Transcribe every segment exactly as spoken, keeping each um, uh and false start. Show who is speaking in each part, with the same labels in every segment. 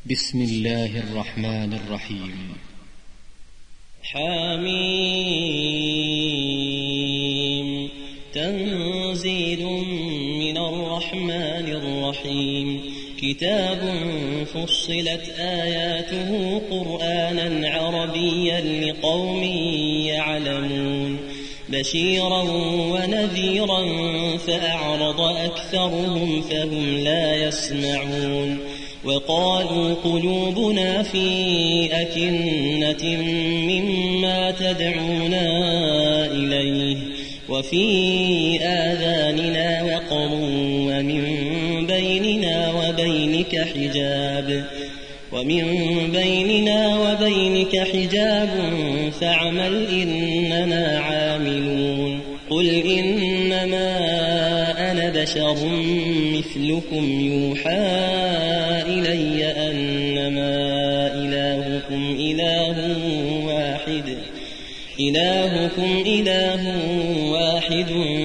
Speaker 1: بسم الله الرحمن الرحيم.
Speaker 2: حميم تنزيل من الرحمن الرحيم. كتاب فصلت آياته قرآنا عربيا لقوم يعلمون بشيرا ونذيرا فأعرض أكثرهم فهم لا يسمعون. وقالوا قلوبنا في أكنة مما تدعونا إليه وفي آذاننا وقر ومن بيننا وبينك حجاب ومن بيننا وبينك حجاب فاعمل إننا عاملون. قل إنما أنا بشر مثلكم يوحى إلي أنما إلهكم إله واحد إلهكم إله واحد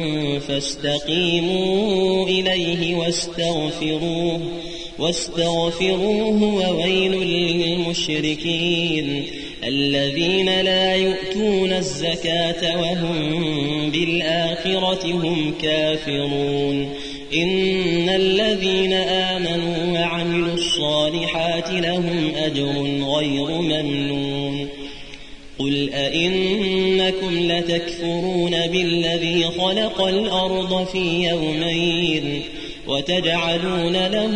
Speaker 2: فاستقيموا إليه واستغفروه واستغفروه وويل للمشركين الذين لا يؤتون الزكاة وهم بالآخرة هم كافرون. إن الذين آمنوا وعملوا الصالحات لهم أجر غير ممنون. قل أئنكم لتكفرون بالذي خلق الأرض في يومين وتجعلون له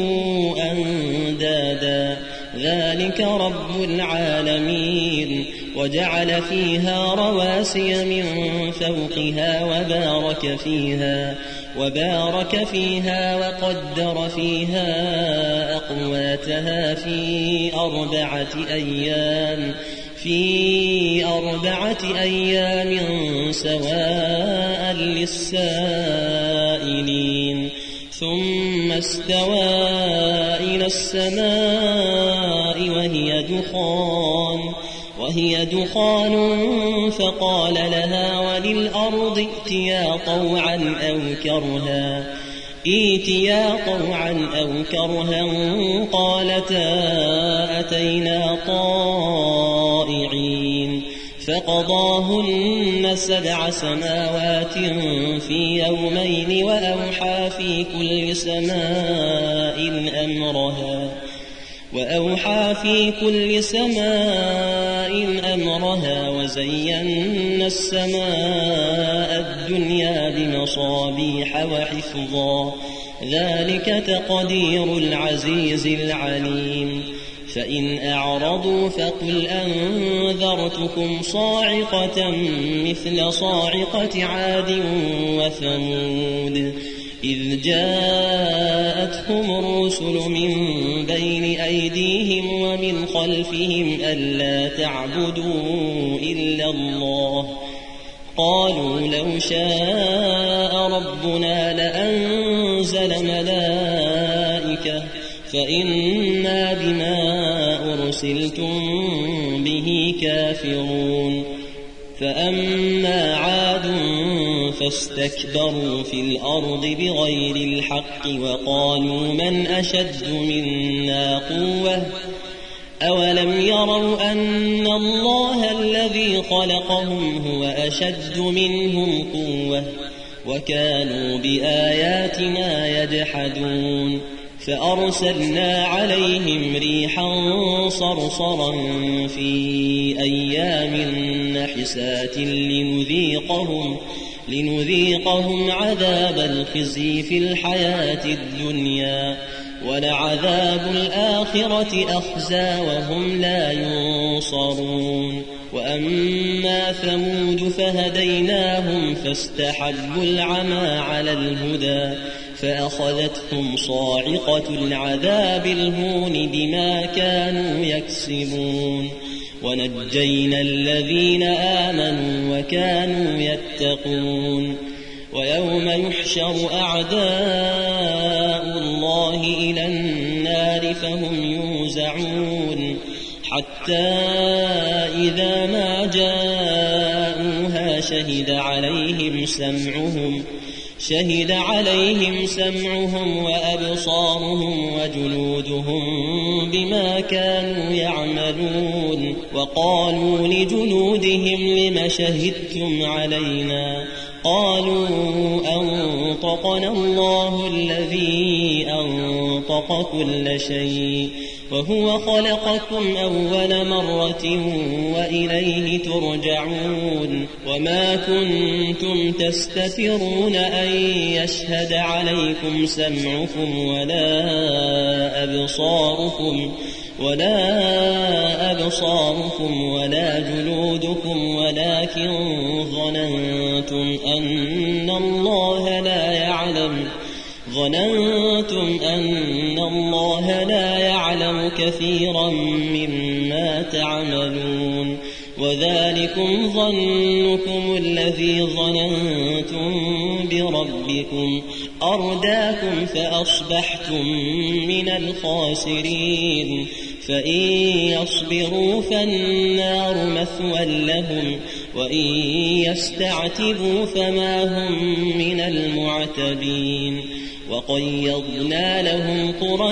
Speaker 2: أندادا ذلك رب العالمين. وجعل فيها رواسي من فوقها وبارك فيها وبارك فيها وقدر فيها أقواتها في أربعة أيام في أربعة أيام سواء للسائلين. ثم استوى إلى السماء وهي دخان وهي دخان فقال لها وللأرض ائتيا طوعا أو كرها ائتيا طوعا أو كرها قالتا أتينا طائعين. فقضاهن سبع سماوات في يومين وأوحى في كل سماء أمرها وأوحى في كل سماء أمرها وزينا السماء الدنيا بمصابيح وحفظا ذلك تقدير العزيز العليم. فإن أعرضوا فقل أنذرتكم صاعقة مثل صاعقة عاد وثمود إذ جاءتهم الرسل من بين أيديهم ومن خلفهم ألا تعبدوا إلا الله قالوا لو شاء ربنا لأنزل ملائكة فإنا بما أرسلتم به كافرون. فأما عاد فاستكبروا في الأرض بغير الحق وقالوا من أشد منا قوة أولم يروا أن الله الذي خلقهم هو أشد منهم قوة وكانوا بآياتنا يجحدون. فأرسلنا عليهم ريحا صرصرا في أيام نحسات لنذيقهم, لنذيقهم عذاب الخزي في الحياة الدنيا ولعذاب الآخرة أخزى وهم لا ينصرون. وأما ثمود فهديناهم فاستحبوا العمى على الهدى فأخذتهم صاعقة العذاب الهون بما كانوا يكسبون. ونجينا الذين آمنوا وكانوا يتقون. ويوم يحشر أعداء الله إلى النار فهم يوزعون حتى إذا ما جاءوها شهد عليهم سمعهم شهد عليهم سمعهم وأبصارهم وجلودهم بما كانوا يعملون وقالوا لجلودهم لم شهدتم علينا قالوا أنطقنا الله الذي أنطق كل شيء وهو خلقكم أول مرة وإليه ترجعون وما كنتم تستترون أن يشهد عليكم سمعكم ولا أبصاركم ولا أبصاركم ولا جلودكم ولكن ظننتم أن الله لا يعلم ظننتم أن الله لا يعلم كثيرا مما تعملون وذلكم ظنكم الذي ظننتم بربكم أرداكم فأصبحتم من الخاسرين فإن يصبروا فالنار مثوى لهم وإن يستعتبوا فما هم من المعتبين وقيضنا لهم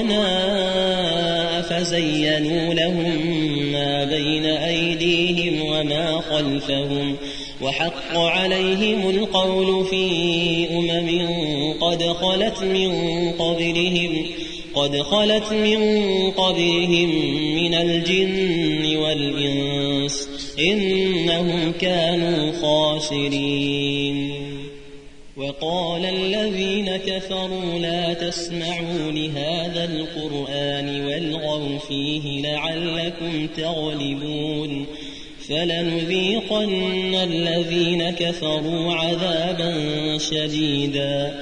Speaker 2: قرناء فزينوا لهم ما بين أيديهم وما خلفهم وحق عليهم القول في أمم قد خلت من قبلهم قد خلت من قبلهم من الجن والإنس إنهم كانوا خاسرين وقال الذين كفروا لا تسمعوا لهذا القرآن والغوا فيه لعلكم تغلبون فلنذيقن الذين كفروا عذابا شديدا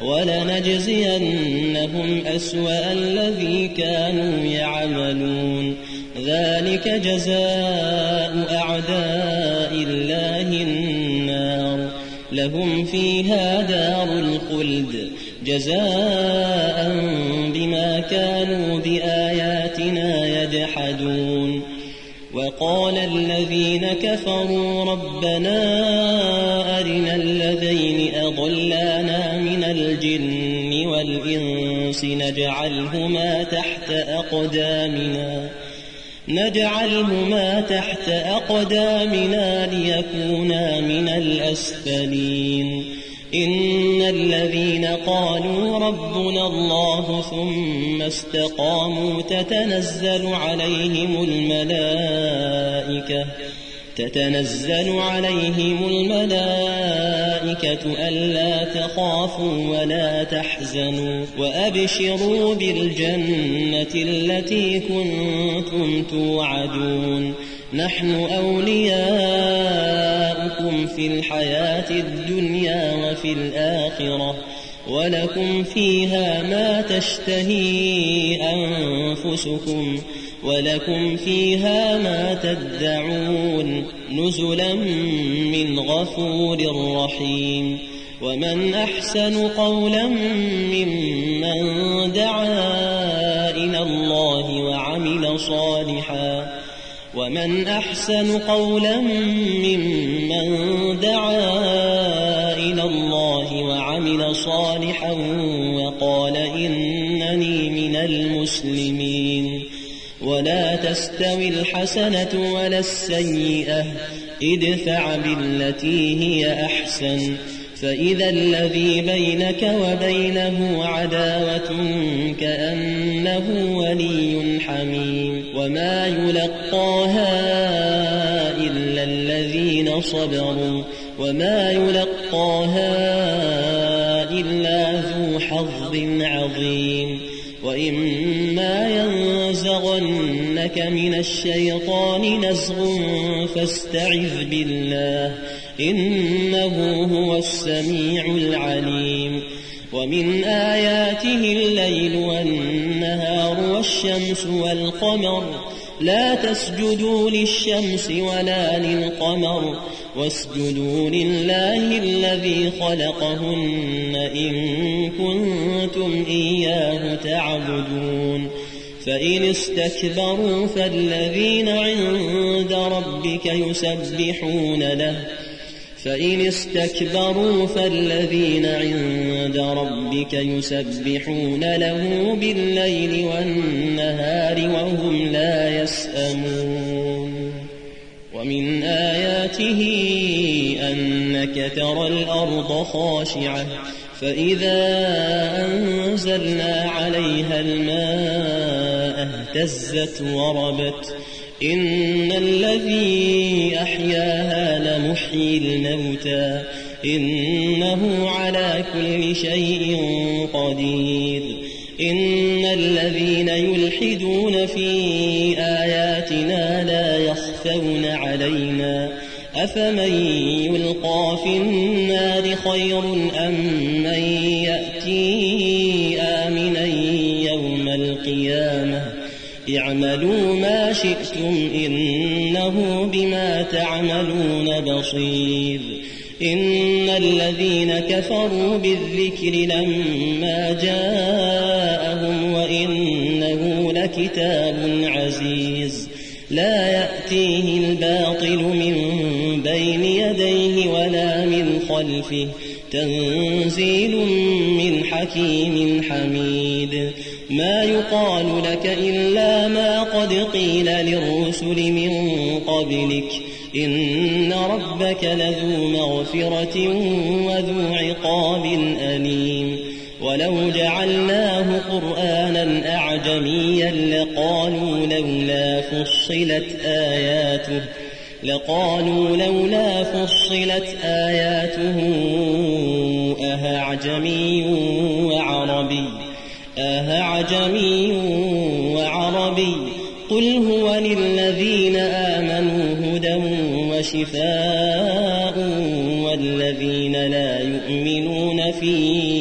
Speaker 2: ولنجزينهم أسوأ الذي كانوا يعملون ذلك جزاء أعداء الله النار لهم فيها دار الخلد جزاء بما كانوا بآياتنا يجحدون وقال الذين كفروا ربنا أرنا الذين أضلانا من الجن والإنس نجعلهما تحت أقدامنا نجعلهما تحت أقدامنا ليكونا من الأسفلين إن الذين قالوا ربنا الله ثم استقاموا تتنزل عليهم الملائكة تتنزل عليهم الملائكة ألا تخافوا ولا تحزنوا وأبشروا بالجنة التي كنتم توعدون نحن أولياؤكم في الحياة الدنيا وفي الآخرة ولكم فيها ما تشتهي أنفسكم ولكم فيها ما تدعون نزلا من غفور رحيم ومن أحسن قولا ممن دعا إلى الله وعمل صالحا ومن أحسن قولا ممن دعا إلى الله وعمل صالحا وقال إنني من المسلمين ولا تستوي الحسنة ولا السيئة ادفع بالتي هي أحسن فإذا الذي بينك وبينه عداوة كأنه ولي حميم وما يلقاها إلا الذين صبروا وما يلقاها إلا ذو حظ عظيم وإما ينزغنك من الشيطان نزغ فاستعذ بالله إنه هو السميع العليم ومن آياته الليل والنهار والشمس والقمر لا تسجدوا للشمس ولا للقمر واسجدوا لله الذي خلقهن إن كنتم إياه تعبدون فإن استكبروا فالذين عند ربك يسبحون له فإن استكبروا فالذين عند ربك يسبحون له بالليل والنهار وهم لا يسأمون ومن آياته أنك ترى الأرض خاشعة فإذا أنزلنا عليها الماء اهتزت وربت إن الذي أحياها لمحيي الموتى إنه على كل شيء قدير إن الذين يلحدون في آياتنا لا يخفون علينا أفمن يلقى في النار خير أم من يأتي آمنا يوم القيامة اعملوا ما شئتم إنه بما تعملون بصير إن الذين كفروا بالذكر لما جاءهم وإنه لكتاب عزيز لا يأتيه الباطل من بين يديه ولا من خلفه تنزيل من حكيم حميد ما يقال لك إلا ما قد قيل للرسل من قبلك إن ربك لذو مغفرة وذو عقاب أليم ولو جعلناه قرآنا أعجميا لقالوا لولا فصلت آياته لقالوا لولا فصلت آياته أهعجمي وعربي أهعجمي وعربي قل هو للذين آمنوا هدى وشفاء والذين لا يؤمنون في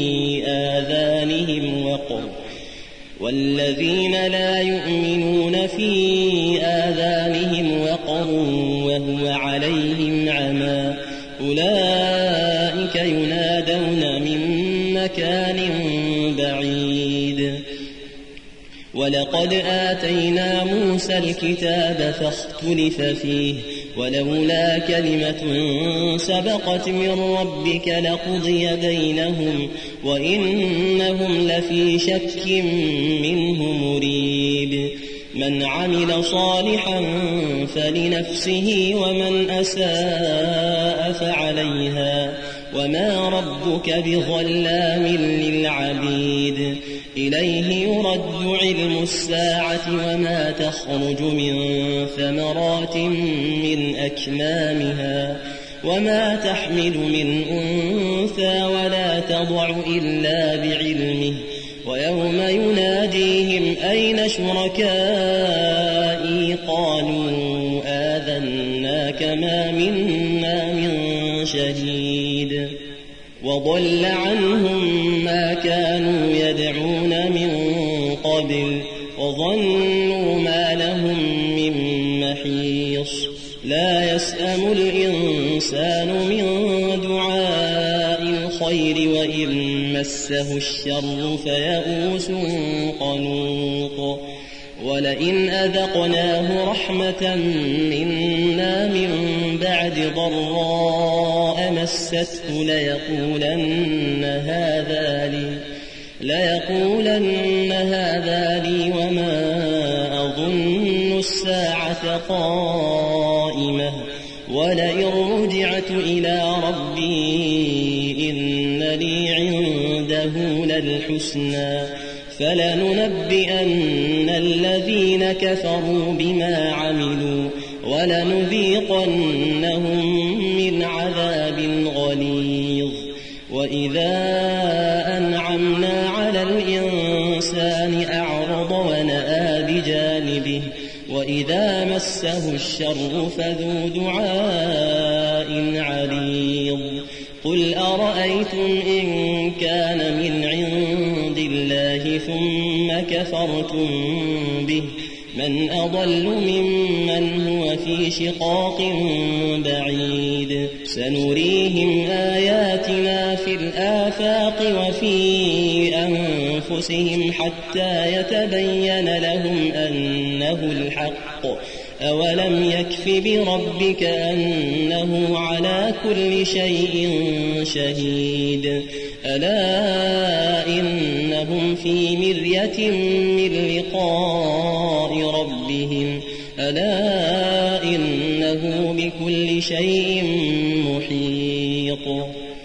Speaker 2: آذانهم وقر والذين لا يؤمنون في آذانهم وقر وهو عليهم عمى أولئك ينادون من مكان بعيد ولقد آتينا موسى الكتاب فاختلف فيه ولولا كلمة سبقت من ربك لقضي بينهم وإنهم لفي شك منه مريب من عمل صالحا فلنفسه ومن أساء فعليها وما ربك بظلام للعبيد إليه يرد علم الساعة وما تخرج من ثمرات من أكمامها وما تحمل من أنثى ولا تضع إلا بعلمه ويوم يناديهم أين شركائي قالوا آذناك ما منا من شهيد وضل عنهم ما كانوا يدعون من قبل وظنوا ما لهم من محيص لا يسأم الإنسان من دعاء الخير وإن مسه الشر فيئوس قنوط ولئن أذقناه رحمة منا من بعد ضراء مسته ليقولن هذا لي ليقولن هذا لي وما أظن الساعة قائمة ولئن رجعت إلى ربي إن لي عنده للحسنى فلننبئن الذين كفروا بما عملوا ولنذيقنهم من عذاب غليظ وإذا أنعمنا على الإنسان أعرض ونأى بجانبه وإذا مسه الشر فذو دعاء عريض قل أرأيتم إن كان من عند الله ثم كفرتم به من أضل ممن هو في شقاق بعيد سنريهم آياتنا في الآفاق وفي أنفسهم أنفسهم حتى يتبين لهم أنه الحق أولم يكف بربك أنه على كل شيء شهيد ألا إنهم في مرية من لقاء ربهم ألا إنه بكل شيء محيط